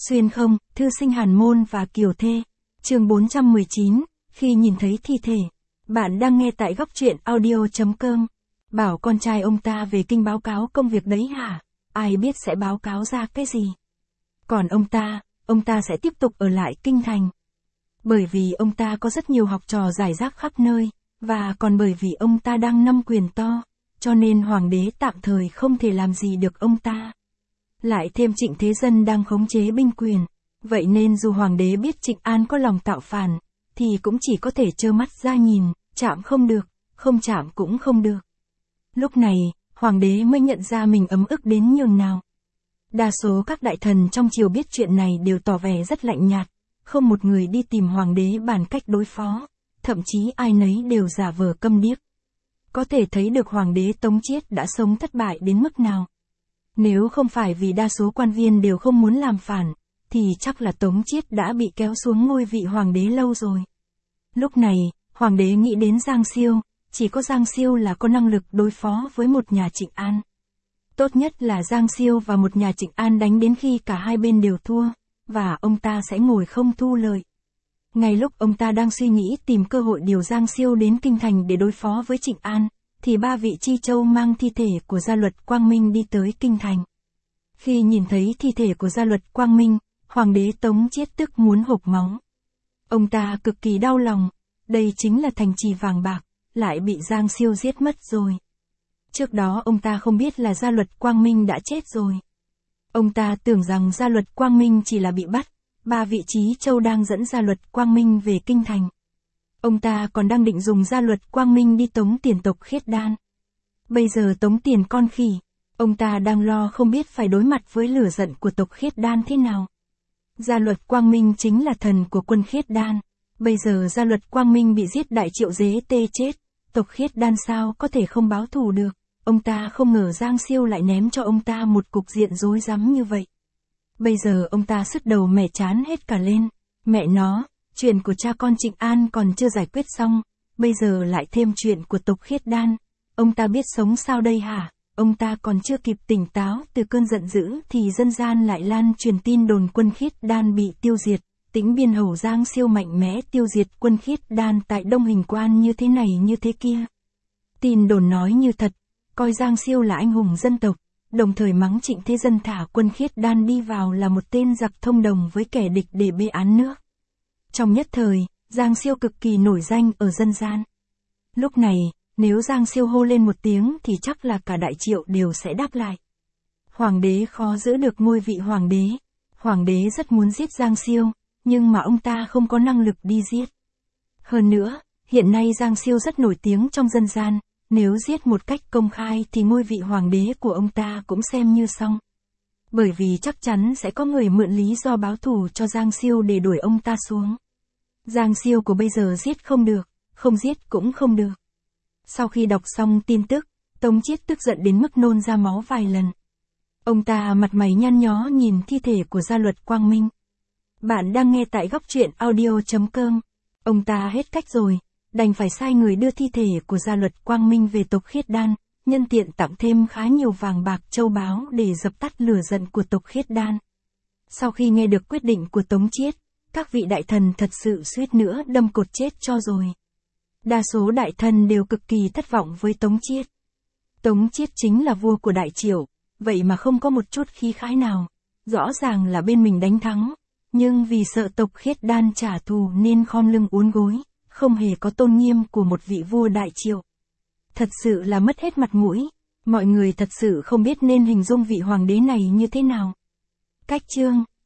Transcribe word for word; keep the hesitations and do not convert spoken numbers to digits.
Xuyên không, thư sinh Hàn Môn và Kiều Thê. Chương bốn trăm mười chín, khi nhìn thấy thi thể. Bạn đang nghe tại góc truyện audio chấm com. Bảo con trai ông ta về kinh báo cáo công việc đấy hả? Ai biết sẽ báo cáo ra cái gì? Còn ông ta, ông ta sẽ tiếp tục ở lại kinh thành. Bởi vì ông ta có rất nhiều học trò rải rác khắp nơi, và còn bởi vì ông ta đang nắm quyền to, cho nên hoàng đế tạm thời không thể làm gì được ông ta. Lại thêm Trịnh Thế Dân đang khống chế binh quyền, vậy nên dù hoàng đế biết Trịnh An có lòng tạo phản, thì cũng chỉ có thể trơ mắt ra nhìn, chạm không được, không chạm cũng không được. Lúc này, hoàng đế mới nhận ra mình ấm ức đến nhường nào. Đa số các đại thần trong triều biết chuyện này đều tỏ vẻ rất lạnh nhạt, không một người đi tìm hoàng đế bàn cách đối phó, thậm chí ai nấy đều giả vờ câm điếc. Có thể thấy được hoàng đế Tống Chiết đã sống thất bại đến mức nào. Nếu không phải vì đa số quan viên đều không muốn làm phản, thì chắc là Tống Chiết đã bị kéo xuống ngôi vị hoàng đế lâu rồi. Lúc này, hoàng đế nghĩ đến Giang Siêu, chỉ có Giang Siêu là có năng lực đối phó với một nhà Trịnh An. Tốt nhất là Giang Siêu và một nhà Trịnh An đánh đến khi cả hai bên đều thua, và ông ta sẽ ngồi không thu lợi. Ngay lúc ông ta đang suy nghĩ tìm cơ hội điều Giang Siêu đến kinh thành để đối phó với Trịnh An, thì ba vị Chi Châu mang thi thể của Gia Luật Quang Minh đi tới kinh thành. Khi nhìn thấy thi thể của Gia Luật Quang Minh, hoàng đế Tống Chiết tức muốn hộc máu. Ông ta cực kỳ đau lòng, đây chính là thành trì vàng bạc, lại bị Giang Siêu giết mất rồi. Trước đó ông ta không biết là Gia Luật Quang Minh đã chết rồi. Ông ta tưởng rằng Gia Luật Quang Minh chỉ là bị bắt, ba vị Chí Châu đang dẫn Gia Luật Quang Minh về kinh thành. Ông ta còn đang định dùng Gia Luật Quang Minh đi tống tiền tộc Khiết Đan. Bây giờ tống tiền con khỉ, ông ta đang lo không biết phải đối mặt với lửa giận của tộc Khiết Đan thế nào. Gia Luật Quang Minh chính là thần của quân Khiết Đan. Bây giờ Gia Luật Quang Minh bị giết đại triệu dế tê chết, tộc Khiết Đan sao có thể không báo thù được. Ông ta không ngờ Giang Siêu lại ném cho ông ta một cục diện rối rắm như vậy. Bây giờ ông ta sứt đầu mẻ chán hết cả lên. Mẹ nó, chuyện của cha con Trịnh An còn chưa giải quyết xong, bây giờ lại thêm chuyện của tộc Khiết Đan. Ông ta biết sống sao đây hả? Ông ta còn chưa kịp tỉnh táo từ cơn giận dữ thì dân gian lại lan truyền tin đồn quân Khiết Đan bị tiêu diệt. Tĩnh Biên hầu Giang Siêu mạnh mẽ tiêu diệt quân Khiết Đan tại Đông Hình Quan như thế này như thế kia. Tin đồn nói như thật, coi Giang Siêu là anh hùng dân tộc, đồng thời mắng Trịnh Thế Dân thả quân Khiết Đan đi vào là một tên giặc thông đồng với kẻ địch để bê án nước. Trong nhất thời, Giang Siêu cực kỳ nổi danh ở dân gian. Lúc này, nếu Giang Siêu hô lên một tiếng thì chắc là cả đại triệu đều sẽ đáp lại. Hoàng đế khó giữ được ngôi vị hoàng đế. Hoàng đế rất muốn giết Giang Siêu, nhưng mà ông ta không có năng lực đi giết. Hơn nữa, hiện nay Giang Siêu rất nổi tiếng trong dân gian, nếu giết một cách công khai thì ngôi vị hoàng đế của ông ta cũng xem như xong. Bởi vì chắc chắn sẽ có người mượn lý do báo thù cho Giang Siêu để đuổi ông ta xuống. Giang Siêu của bây giờ giết không được, không giết cũng không được. Sau khi đọc xong tin tức, Tống Chiết tức giận đến mức nôn ra máu vài lần. Ông ta mặt mày nhăn nhó nhìn thi thể của Gia Luật Quang Minh. Bạn đang nghe tại góc truyện audio chấm com. Ông ta hết cách rồi, đành phải sai người đưa thi thể của Gia Luật Quang Minh về tộc Khiết Đan, nhân tiện tặng thêm khá nhiều vàng bạc châu báu để dập tắt lửa giận của tộc Khiết Đan. Sau khi nghe được quyết định của Tống Chiết, các vị đại thần thật sự suýt nữa đâm cột chết cho rồi. Đa số đại thần đều cực kỳ thất vọng với Tống Chiết. Tống Chiết chính là vua của đại triệu, vậy mà không có một chút khí khái nào. Rõ ràng là bên mình đánh thắng, nhưng vì sợ tộc Khiết Đan trả thù nên khom lưng uốn gối, không hề có tôn nghiêm của một vị vua đại triệu. Thật sự là mất hết mặt mũi, mọi người thật sự không biết nên hình dung vị hoàng đế này như thế nào. Cách chương